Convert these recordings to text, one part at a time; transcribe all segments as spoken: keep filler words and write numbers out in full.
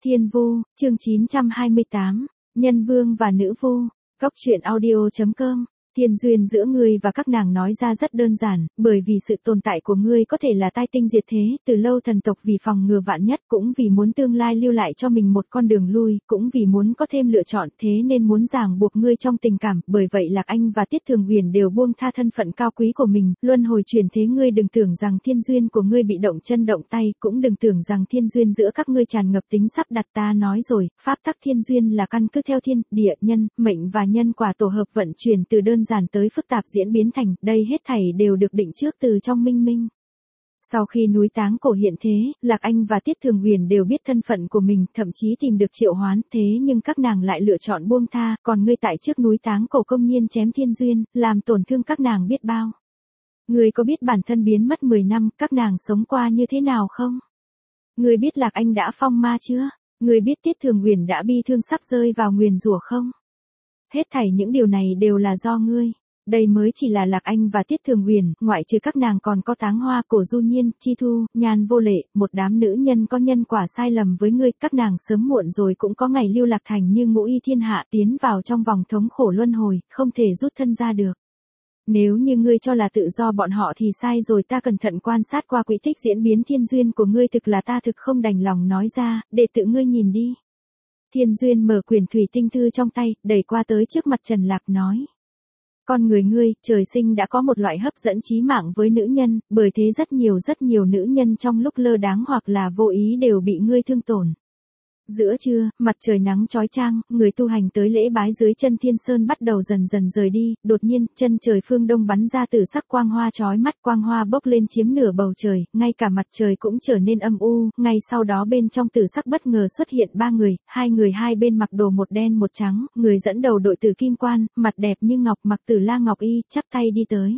Thiên Vu, chương chín trăm hai mươi tám, Nhân Vương và Nữ Vu, Cốc truyện audio chấm com. Thiên duyên giữa ngươi và các nàng nói ra rất đơn giản, bởi vì sự tồn tại của ngươi có thể là tai tinh diệt thế, từ lâu thần tộc vì phòng ngừa vạn nhất, cũng vì muốn tương lai lưu lại cho mình một con đường lui, cũng vì muốn có thêm lựa chọn, thế nên muốn ràng buộc ngươi trong tình cảm, bởi vậy Lạc Anh và Tiết Thường Huyền đều buông tha thân phận cao quý của mình, luân hồi chuyển thế. Ngươi đừng tưởng rằng thiên duyên của ngươi bị động chân động tay, cũng đừng tưởng rằng thiên duyên giữa các ngươi tràn ngập tính sắp đặt. Ta nói rồi, pháp tắc thiên duyên là căn cứ theo thiên, địa, nhân, mệnh và nhân quả tổ hợp vận chuyển từ đơn giản tới phức tạp diễn biến thành, đây hết thảy đều được định trước từ trong minh minh. Sau khi núi Táng Cổ hiện thế, Lạc Anh và Tiết Thường Huyền đều biết thân phận của mình, thậm chí tìm được triệu hoán, thế nhưng các nàng lại lựa chọn buông tha, còn ngươi tại trước núi Táng Cổ công nhiên chém thiên duyên, làm tổn thương các nàng biết bao. Ngươi có biết bản thân biến mất mười năm, các nàng sống qua như thế nào không? Ngươi biết Lạc Anh đã phong ma chưa? Ngươi biết Tiết Thường Huyền đã bi thương sắp rơi vào nguyền rủa không? Hết thảy những điều này đều là do ngươi. Đây mới chỉ là Lạc Anh và Tiết Thường Huyền, ngoại trừ các nàng còn có Táng Hoa, Cổ Du Nhiên, Chi Thu, Nhan Vô Lệ, một đám nữ nhân có nhân quả sai lầm với ngươi, các nàng sớm muộn rồi cũng có ngày lưu lạc thành như ngũ y thiên hạ, tiến vào trong vòng thống khổ luân hồi, không thể rút thân ra được. Nếu như ngươi cho là tự do bọn họ thì sai rồi, ta cẩn thận quan sát qua quỹ tích diễn biến thiên duyên của ngươi, thực là ta thực không đành lòng nói ra, để tự ngươi nhìn đi. Thiên duyên mở quyển thủy tinh thư trong tay, đẩy qua tới trước mặt Trần Lạc nói. Con người ngươi, trời sinh đã có một loại hấp dẫn chí mạng với nữ nhân, bởi thế rất nhiều rất nhiều nữ nhân trong lúc lơ đáng hoặc là vô ý đều bị ngươi thương tổn. Giữa trưa, mặt trời nắng chói chang, người tu hành tới lễ bái dưới chân Thiên Sơn bắt đầu dần dần rời đi, đột nhiên, chân trời phương đông bắn ra từ sắc quang hoa chói mắt, quang hoa bốc lên chiếm nửa bầu trời, ngay cả mặt trời cũng trở nên âm u, ngay sau đó bên trong tử sắc bất ngờ xuất hiện ba người, hai người hai bên mặc đồ một đen một trắng, người dẫn đầu đội Tử Kim Quan, mặt đẹp như ngọc, mặc Tử La ngọc y, chắp tay đi tới.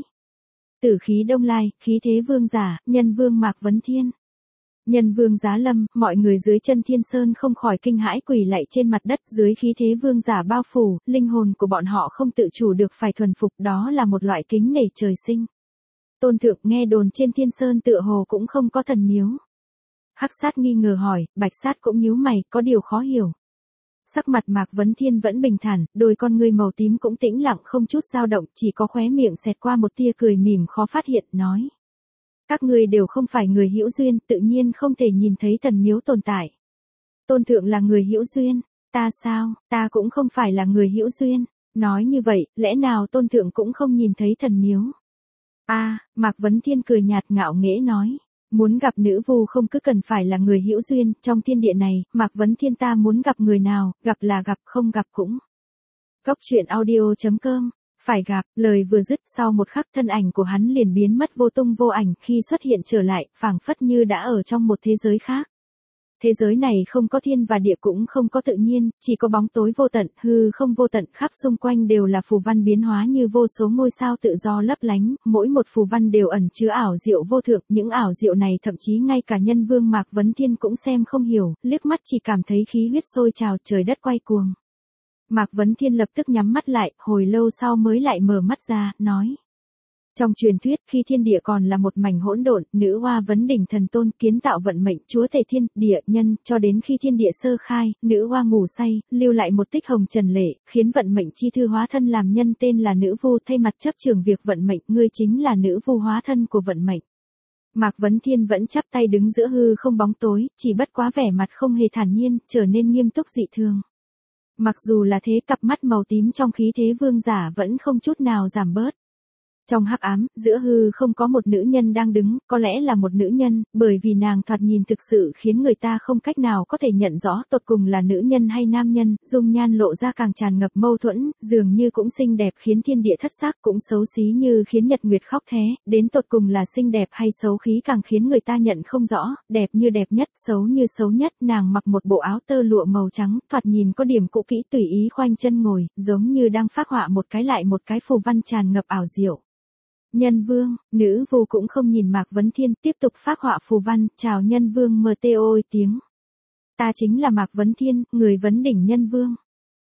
Tử khí Đông Lai, khí thế vương giả, Nhân Vương Mạc Vấn Thiên. Nhân Vương giá lâm, mọi người dưới chân Thiên Sơn không khỏi kinh hãi quỳ lạy trên mặt đất, dưới khí thế vương giả bao phủ, linh hồn của bọn họ không tự chủ được phải thuần phục, đó là một loại kính nể trời sinh. Tôn thượng, nghe đồn trên Thiên Sơn tựa hồ cũng không có thần miếu. Hắc Sát nghi ngờ hỏi, Bạch Sát cũng nhíu mày, có điều khó hiểu. Sắc mặt Mạc Vấn Thiên vẫn bình thản, đôi con ngươi màu tím cũng tĩnh lặng không chút dao động, chỉ có khóe miệng xẹt qua một tia cười mỉm khó phát hiện, nói. Các ngươi đều không phải người hữu duyên, tự nhiên không thể nhìn thấy thần miếu tồn tại. Tôn thượng là người hữu duyên, ta sao, ta cũng không phải là người hữu duyên. Nói như vậy, lẽ nào tôn thượng cũng không nhìn thấy thần miếu? A, à, Mạc Vấn Thiên cười nhạt ngạo nghễ nói. Muốn gặp nữ vu không cứ cần phải là người hữu duyên, trong thiên địa này, Mạc Vấn Thiên ta muốn gặp người nào, gặp là gặp, không gặp cũng. Cốc truyện audio chấm com. Phải gặp, lời vừa dứt, sau một khắc thân ảnh của hắn liền biến mất vô tung vô ảnh, khi xuất hiện trở lại, phảng phất như đã ở trong một thế giới khác. Thế giới này không có thiên và địa cũng không có tự nhiên, chỉ có bóng tối vô tận, hư không vô tận, khắp xung quanh đều là phù văn biến hóa như vô số ngôi sao tự do lấp lánh, mỗi một phù văn đều ẩn chứa ảo diệu vô thượng, những ảo diệu này thậm chí ngay cả Nhân Vương Mạc Vấn Thiên cũng xem không hiểu, liếc mắt chỉ cảm thấy khí huyết sôi trào, trời đất quay cuồng. Mạc Vấn Thiên lập tức nhắm mắt lại, hồi lâu sau mới lại mở mắt ra, nói. Trong truyền thuyết, khi thiên địa còn là một mảnh hỗn độn, nữ hoa vấn đỉnh thần tôn kiến tạo vận mệnh, chúa tể thiên, địa, nhân, cho đến khi thiên địa sơ khai, nữ hoa ngủ say, lưu lại một tích hồng trần lệ, khiến vận mệnh chi thư hóa thân làm nhân tên là nữ vu, thay mặt chấp trường việc vận mệnh, ngươi chính là nữ vu hóa thân của vận mệnh. Mạc Vấn Thiên vẫn chắp tay đứng giữa hư không bóng tối, chỉ bất quá vẻ mặt không hề thản nhiên, trở nên nghiêm túc dị thường. Mặc dù là thế, cặp mắt màu tím trong khí thế vương giả vẫn không chút nào giảm bớt. Trong hắc ám, giữa hư không có một nữ nhân đang đứng, có lẽ là một nữ nhân, bởi vì nàng thoạt nhìn thực sự khiến người ta không cách nào có thể nhận rõ tột cùng là nữ nhân hay nam nhân, dung nhan lộ ra càng tràn ngập mâu thuẫn, dường như cũng xinh đẹp khiến thiên địa thất sắc, cũng xấu xí như khiến nhật nguyệt khóc thé, đến tột cùng là xinh đẹp hay xấu khí càng khiến người ta nhận không rõ, đẹp như đẹp nhất, xấu như xấu nhất, nàng mặc một bộ áo tơ lụa màu trắng, thoạt nhìn có điểm cũ kỹ tùy ý khoanh chân ngồi, giống như đang phác họa một cái lại một cái phù văn tràn ngập ảo diệu. Nhân Vương, nữ vu cũng không nhìn Mạc Vấn Thiên, tiếp tục phác họa phù văn, chào Nhân Vương mờ tê ôi tiếng. Ta chính là Mạc Vấn Thiên, người vấn đỉnh Nhân Vương.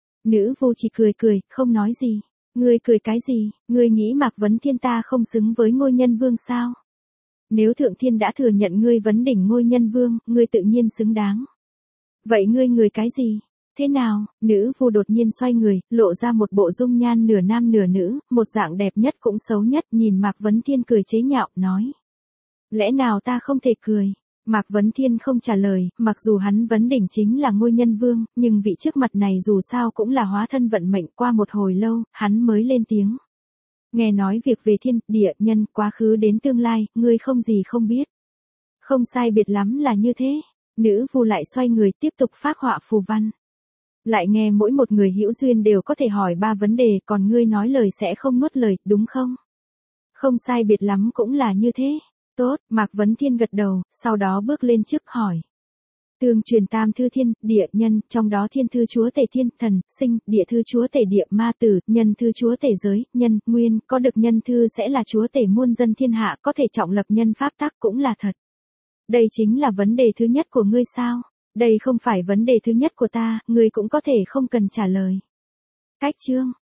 Nữ vu chỉ cười cười, không nói gì. Ngươi cười cái gì, ngươi nghĩ Mạc Vấn Thiên ta không xứng với ngôi Nhân Vương sao? Nếu Thượng Thiên đã thừa nhận ngươi vấn đỉnh ngôi Nhân Vương, ngươi tự nhiên xứng đáng. Vậy ngươi người cái gì? Thế nào? Nữ vu đột nhiên xoay người, lộ ra một bộ dung nhan nửa nam nửa nữ, một dạng đẹp nhất cũng xấu nhất, nhìn Mạc Vấn Thiên cười chế nhạo, nói. Lẽ nào ta không thể cười? Mạc Vấn Thiên không trả lời, mặc dù hắn vấn đỉnh chính là ngôi nhân vương, nhưng vị trước mặt này dù sao cũng là hóa thân vận mệnh. Qua một hồi lâu, hắn mới lên tiếng. Nghe nói việc về thiên, địa, nhân, quá khứ đến tương lai, ngươi không gì không biết. Không sai biệt lắm là như thế. Nữ vu lại xoay người tiếp tục phác họa phù văn. Lại nghe mỗi một người hữu duyên đều có thể hỏi ba vấn đề, còn ngươi nói lời sẽ không nuốt lời, đúng không? Không sai biệt lắm cũng là như thế. Tốt, Mạc Vấn Thiên gật đầu, sau đó bước lên trước hỏi. Tương truyền tam thư thiên, địa, nhân, trong đó thiên thư chúa tể thiên, thần, sinh, địa thư chúa tể địa, ma tử, nhân thư chúa tể giới, nhân, nguyên, có được nhân thư sẽ là chúa tể muôn dân thiên hạ, có thể trọng lập nhân pháp tắc cũng là thật. Đây chính là vấn đề thứ nhất của ngươi sao? Đây không phải vấn đề thứ nhất của ta, ngươi cũng có thể không cần trả lời. Cách chương.